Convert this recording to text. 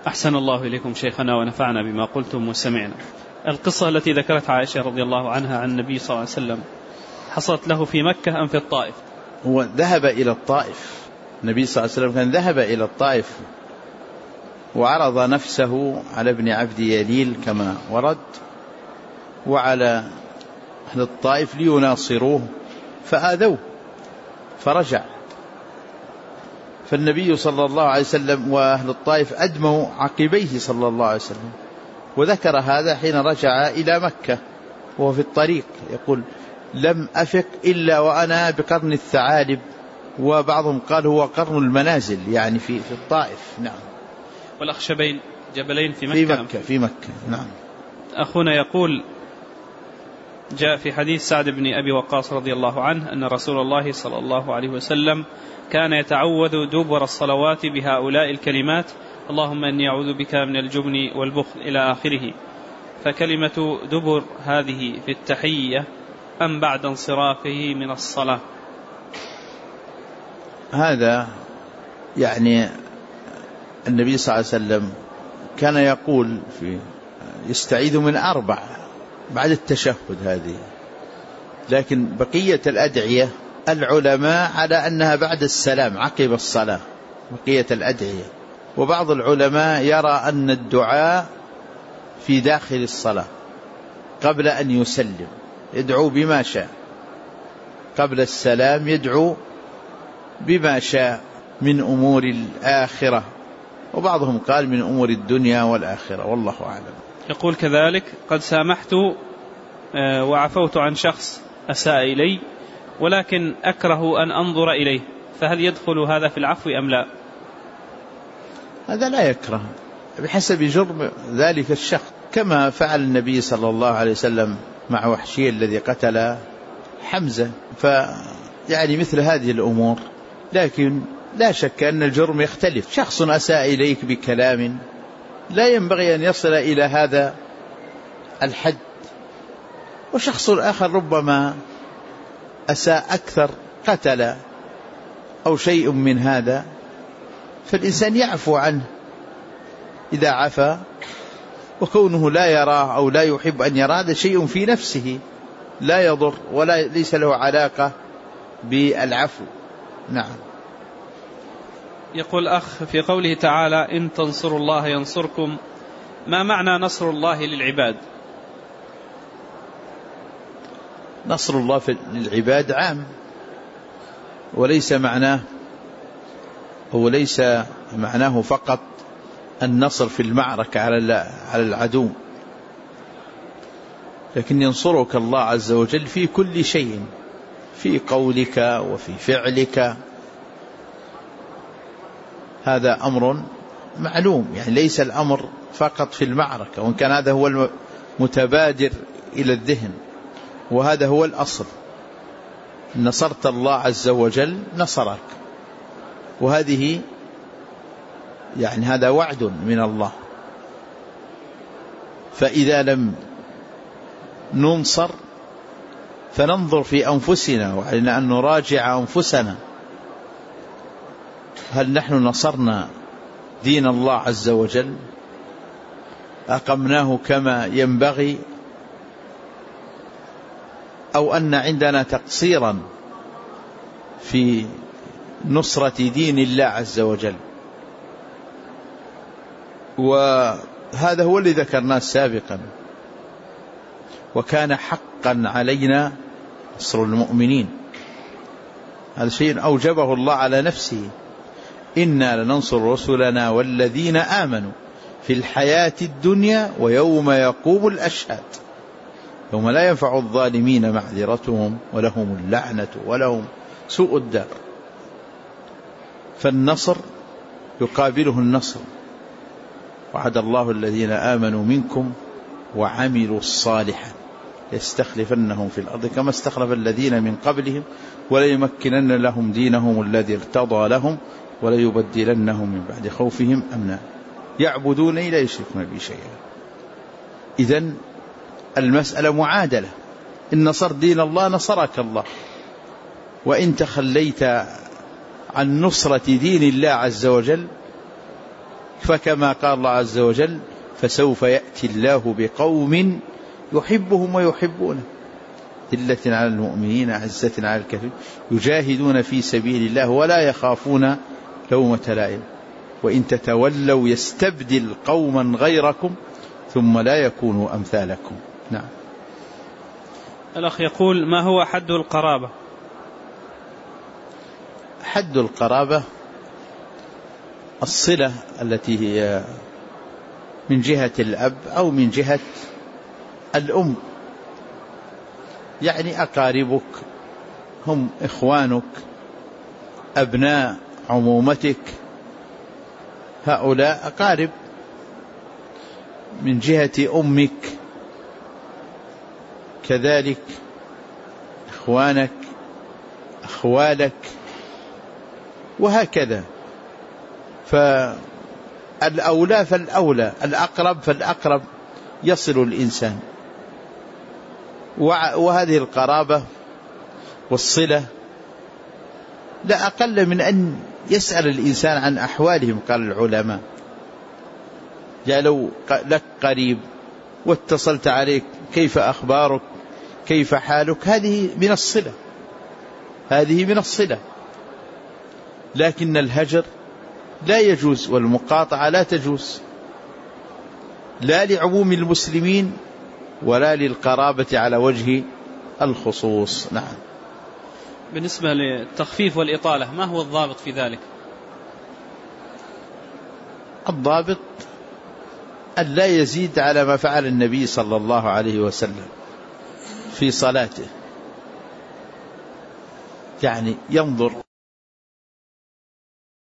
أحسن الله إليكم شيخنا ونفعنا بما قلتم وسمعنا. القصة التي ذكرت عائشة رضي الله عنها عن النبي صلى الله عليه وسلم حصلت له في مكة أم في الطائف؟ هو ذهب إلى الطائف، النبي صلى الله عليه وسلم كان ذهب إلى الطائف وعرض نفسه على ابن عبد يليل كما ورد وعلى أهل الطائف ليناصروه فآذوه فرجع، فالنبي صلى الله عليه وسلم وأهل الطائف أدموا عقبيه صلى الله عليه وسلم، وذكر هذا حين رجع إلى مكة وهو في الطريق يقول لم أفق إلا وأنا بقرن الثعالب، وبعضهم قال هو قرن المنازل يعني في الطائف. نعم. والأخشبين جبلين في مكة. في مكة. نعم. أخونا يقول جاء في حديث سعد بن أبي وقاص رضي الله عنه أن رسول الله صلى الله عليه وسلم كان يتعوذ دبر الصلوات بهؤلاء الكلمات: اللهم إني أعوذ بك من الجبن والبخل إلى آخره. فكلمة دبر هذه في التحية أم بعد انصرافه من الصلاة؟ هذا يعني النبي صلى الله عليه وسلم كان يقول يستعيذ من 4 بعد التشهد هذه، لكن بقية الأدعية العلماء على أنها بعد السلام عقب الصلاة بقية الأدعية، وبعض العلماء يرى أن الدعاء في داخل الصلاة قبل أن يسلم يدعو بما شاء، قبل السلام يدعو بما شاء من أمور الآخرة، وبعضهم قال من أمور الدنيا والآخرة، والله أعلم. يقول كذلك: قد سامحت وعفوت عن شخص أساء إلي ولكن أكره أن أنظر إليه، فهل يدخل هذا في العفو أم لا؟ هذا لا يكره بحسب جرم ذلك الشخص، كما فعل النبي صلى الله عليه وسلم مع وحشي الذي قتل حمزة، فيعني مثل هذه الأمور. لكن لا شك أن الجرم يختلف، شخص أساء إليك بكلام لا ينبغي أن يصل إلى هذا الحد، وشخص آخر ربما أساء أكثر قتل أو شيء من هذا، فالإنسان يعفو عنه إذا عفا، وكونه لا يراه أو لا يحب أن يرى هذا شيء في نفسه لا يضر ولا ليس له علاقة بالعفو. نعم. يقول أخ: في قوله تعالى إن تنصروا الله ينصركم، ما معنى نصر الله للعباد؟ نصر الله للعباد عام، وليس معناه فقط النصر في المعركة على العدو، لكن ينصرك الله عز وجل في كل شيء، في قولك وفي فعلك، هذا أمر معلوم، يعني ليس الأمر فقط في المعركة، وإن كان هذا هو المتبادر إلى الذهن وهذا هو الأصل. نصرت الله عز وجل نصرك، وهذه يعني هذا وعد من الله، فإذا لم ننصر فننظر في أنفسنا، وعلينا أن نراجع أنفسنا، هل نحن نصرنا دين الله عز وجل؟ أقمناه كما ينبغي، أو أن عندنا تقصيرا في نصرة دين الله عز وجل؟ وهذا هو الذي ذكرناه سابقا، وكان حقا علينا نصر المؤمنين، هذا شيء أوجبه الله على نفسه، إنا لننصر رسلنا والذين آمنوا في الحياة الدنيا ويوم يقوم الأشهاد، يوم لا ينفع الظالمين معذرتهم ولهم اللعنة ولهم سوء الدار. فالنصر يقابله النصر، وعد الله الذين آمنوا منكم وعملوا الصالحات يستخلفنهم في الأرض كما استخلف الذين من قبلهم وليمكنن لهم دينهم الذي ارتضى لهم وليبدلنهم من بعد خوفهم أمنا يعبدونني لا يشركون بي شيئا. إذن المسألة معادلة، إن نصر دين الله نصرك الله، وإن تخليت عن نصرة دين الله عز وجل فكما قال الله عز وجل فسوف يأتي الله بقوم يحبهم ويحبونه ذلة على المؤمنين عزة على الكافرين يجاهدون في سبيل الله ولا يخافون لومة لائم وإن تتولوا يستبدل قوما غيركم ثم لا يكونوا أمثالكم. نعم. الأخ يقول ما هو حد القرابة؟ حد القرابة الصلة التي هي من جهة الأب أو من جهة الأم، يعني أقاربك هم إخوانك أبناء عمومتك، هؤلاء أقارب. من جهة أمك كذلك إخوانك أخوالك وهكذا. فالأولى فالأولى، الأقرب فالأقرب يصل الإنسان. وهذه القرابة والصلة لا أقل من أن يسأل الإنسان عن أحوالهم. قال العلماء لو لك قريب واتصلت عليك كيف أخبارك كيف حالك، هذه من الصلة، هذه من الصلة. لكن الهجر لا يجوز والمقاطعة لا تجوز، لا لعموم المسلمين ولا للقرابة على وجه الخصوص. نعم. بالنسبة للتخفيف والإطالة ما هو الضابط في ذلك؟ الضابط أن لا يزيد على ما فعل النبي صلى الله عليه وسلم في صلاته، يعني ينظر